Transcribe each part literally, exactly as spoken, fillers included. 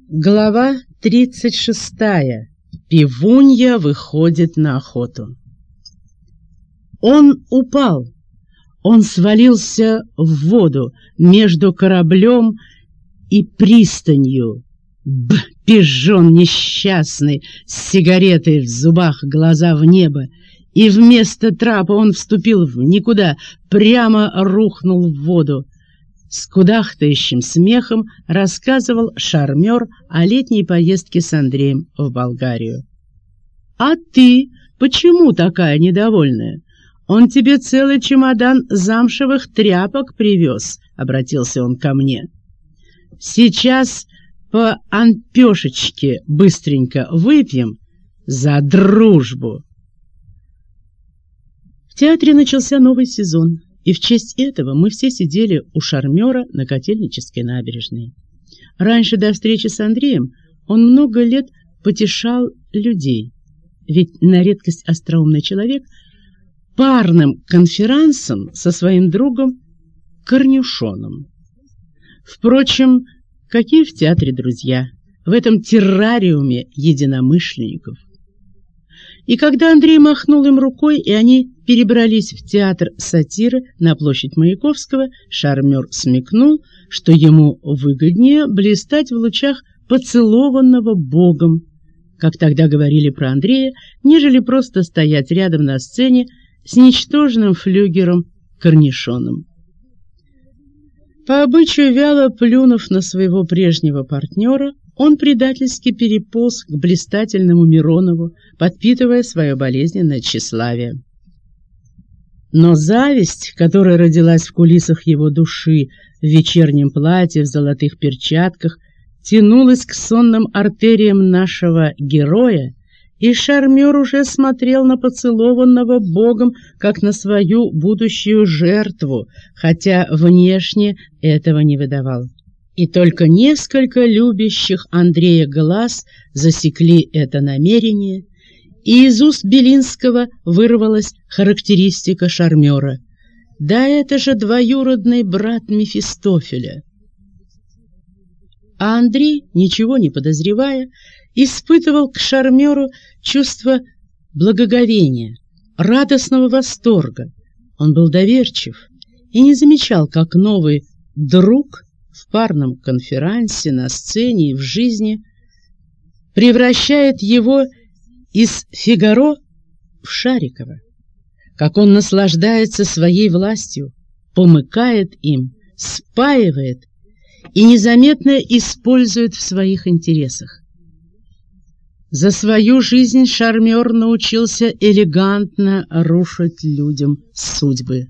Глава тридцать шестая. Пивунья выходит на охоту. Он упал. Он свалился в воду между кораблем и пристанью. Б, пижон несчастный, с сигаретой в зубах, глаза в небо. И вместо трапа он вступил в никуда, прямо рухнул в воду. С кудахтающим смехом рассказывал шармер о летней поездке с Андреем в Болгарию. «А ты почему такая недовольная? Он тебе целый чемодан замшевых тряпок привез», — обратился он ко мне. «Сейчас по анпешечке быстренько выпьем за дружбу». В театре начался новый сезон. И в честь этого мы все сидели у шармера на Котельнической набережной. Раньше, до встречи с Андреем, он много лет потешал людей. Ведь на редкость остроумный человек парным конферансом со своим другом Корнюшоном. Впрочем, какие в театре друзья, в этом террариуме единомышленников. И когда Андрей махнул им рукой, и они перебрались в театр сатиры на площадь Маяковского, шармер смекнул, что ему выгоднее блистать в лучах поцелованного Богом, как тогда говорили про Андрея, нежели просто стоять рядом на сцене с ничтожным флюгером Корнишоном. По обычаю, вяло плюнув на своего прежнего партнера, он предательски переполз к блистательному Миронову, подпитывая свое болезненное тщеславие. Но зависть, которая родилась в кулисах его души, в вечернем платье, в золотых перчатках, тянулась к сонным артериям нашего героя, и шармер уже смотрел на поцелованного Богом, как на свою будущую жертву, хотя внешне этого не выдавал. И только несколько любящих Андрея глаз засекли это намерение, и из уст Белинского вырвалась характеристика шармера. Да это же двоюродный брат Мефистофеля. А Андрей, ничего не подозревая, испытывал к шармеру чувство благоговения, радостного восторга. Он был доверчив и не замечал, как новый друг в парном конферансе, на сцене и в жизни превращает его из Фигаро в Шарикова, как он наслаждается своей властью, помыкает им, спаивает и незаметно использует в своих интересах. За свою жизнь шармер научился элегантно рушить людям судьбы.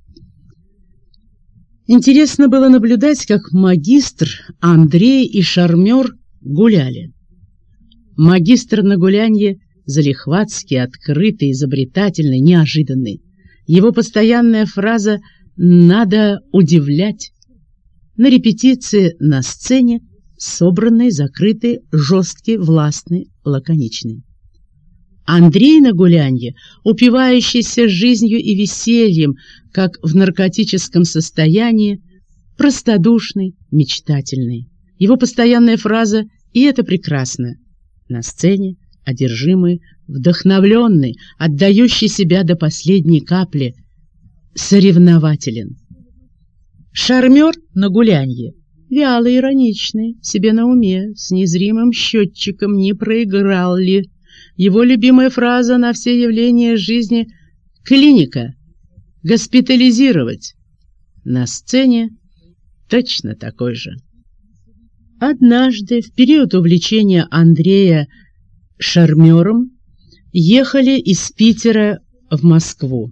Интересно было наблюдать, как магистр, Андрей и шармер гуляли. Магистр на гулянье залихватский, открытый, изобретательный, неожиданный. Его постоянная фраза «надо удивлять». На репетиции, на сцене, собранный, закрытый, жесткий, властный, лаконичный. Андрей на гулянье, упивающийся жизнью и весельем, как в наркотическом состоянии, простодушный, мечтательный. Его постоянная фраза «и это прекрасно». На сцене, одержимый, вдохновленный, отдающий себя до последней капли, соревнователен. Шармер на гулянье, вяло ироничный, себе на уме, с незримым счетчиком, не проиграл ли. Его любимая фраза на все явления жизни — клиника, госпитализировать. На сцене точно такой же. Однажды, в период увлечения Андрея шармером, ехали из Питера в Москву.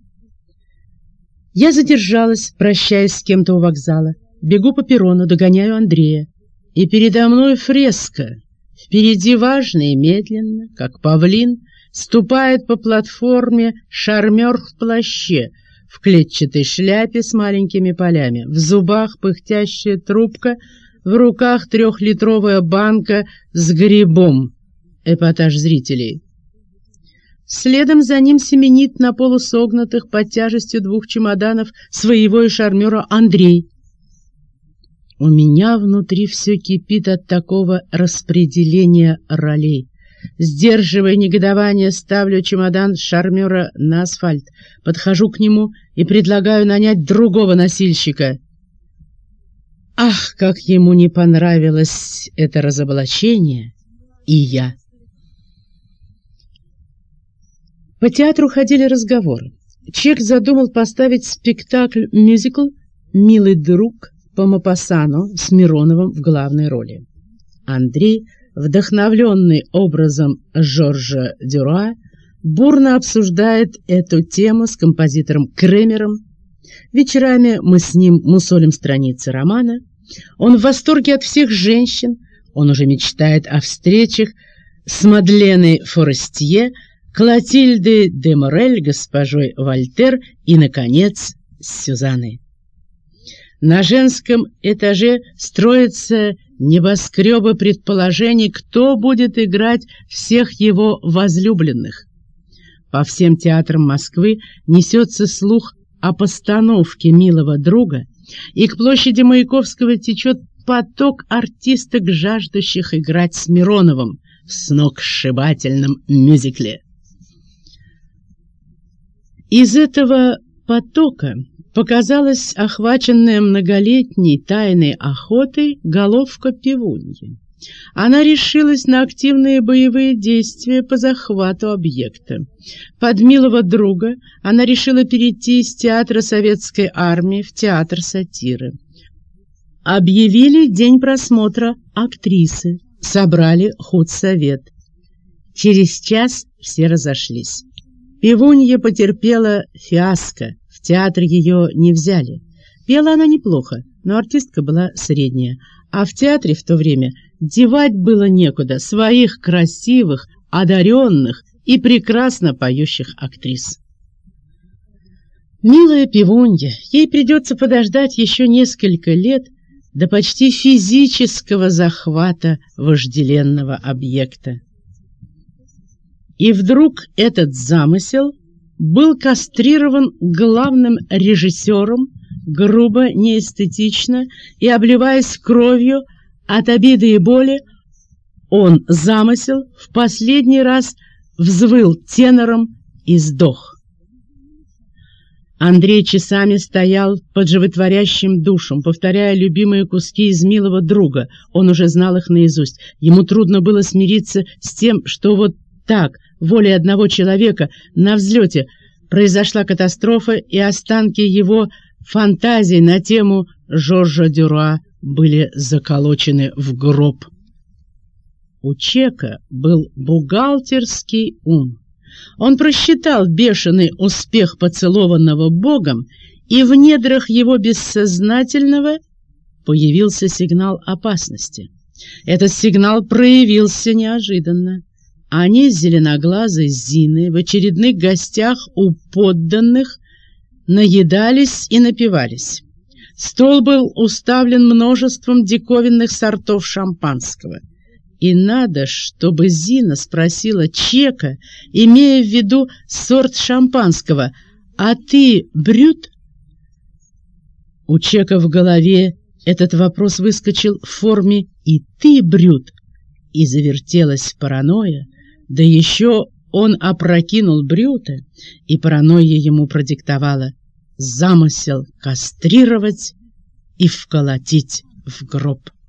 Я задержалась, прощаясь с кем-то у вокзала. Бегу по перрону, догоняю Андрея. И передо мной фреска. Впереди важно и медленно, как павлин, ступает по платформе шармер в плаще, в клетчатой шляпе с маленькими полями, в зубах пыхтящая трубка, в руках трехлитровая банка с грибом. Эпатаж зрителей. Следом за ним семенит на полусогнутых под тяжестью двух чемоданов своего и шармера Андрей. У меня внутри все кипит от такого распределения ролей. Сдерживая негодование, ставлю чемодан шармера на асфальт, подхожу к нему и предлагаю нанять другого носильщика. Ах, как ему не понравилось это разоблачение, и я. По театру ходили разговоры. Чек задумал поставить спектакль-мюзикл «Милый друг» по Мопассану с Мироновым в главной роли. Андрей, вдохновленный образом Жоржа Дюруа, бурно обсуждает эту тему с композитором Кремером. Вечерами мы с ним мусолим страницы романа. Он в восторге от всех женщин. Он уже мечтает о встречах с Мадленой Форестье, Клотильдой де Морель, госпожой Вольтер и, наконец, с Сюзанной. На женском этаже строятся небоскребы предположений, кто будет играть всех его возлюбленных. По всем театрам Москвы несется слух о постановке «Милого друга», и к площади Маяковского течет поток артисток, жаждущих играть с Мироновым в сногсшибательном мюзикле. Из этого потока показалась охваченная многолетней тайной охотой головка Пивуньи. Она решилась на активные боевые действия по захвату объекта. Под «Милого друга» она решила перейти из театра советской армии в театр сатиры. Объявили день просмотра актрисы, собрали худсовет. Через час все разошлись. Пивунья потерпела фиаско, в театр ее не взяли. Пела она неплохо, но артистка была средняя, а в театре в то время девать было некуда своих красивых, одаренных и прекрасно поющих актрис. Милая Пивунья, ей придется подождать еще несколько лет до почти физического захвата вожделенного объекта. И вдруг этот замысел был кастрирован главным режиссером, грубо, неэстетично и обливаясь кровью от обиды и боли, он, замысел, в последний раз взвыл тенором и сдох. Андрей часами стоял под животворящим душем, повторяя любимые куски из «Милого друга». Он уже знал их наизусть. Ему трудно было смириться с тем, что вот так, волей одного человека, на взлете произошла катастрофа, и останки его фантазий на тему Жоржа Дюруа были заколочены в гроб. У Чека был бухгалтерский ум. Он просчитал бешеный успех поцелованного Богом, и в недрах его бессознательного появился сигнал опасности. Этот сигнал проявился неожиданно. Они с зеленоглазой Зиной в очередных гостях у подданных наедались и напивались. Стол был уставлен множеством диковинных сортов шампанского. И надо, чтобы Зина спросила Чека, имея в виду сорт шампанского: «А ты брют?» У Чека в голове этот вопрос выскочил в форме «И ты брют?» и завертелась паранойя. Да еще он опрокинул Брюта, и паранойя ему продиктовала замысел кастрировать и вколотить в гроб.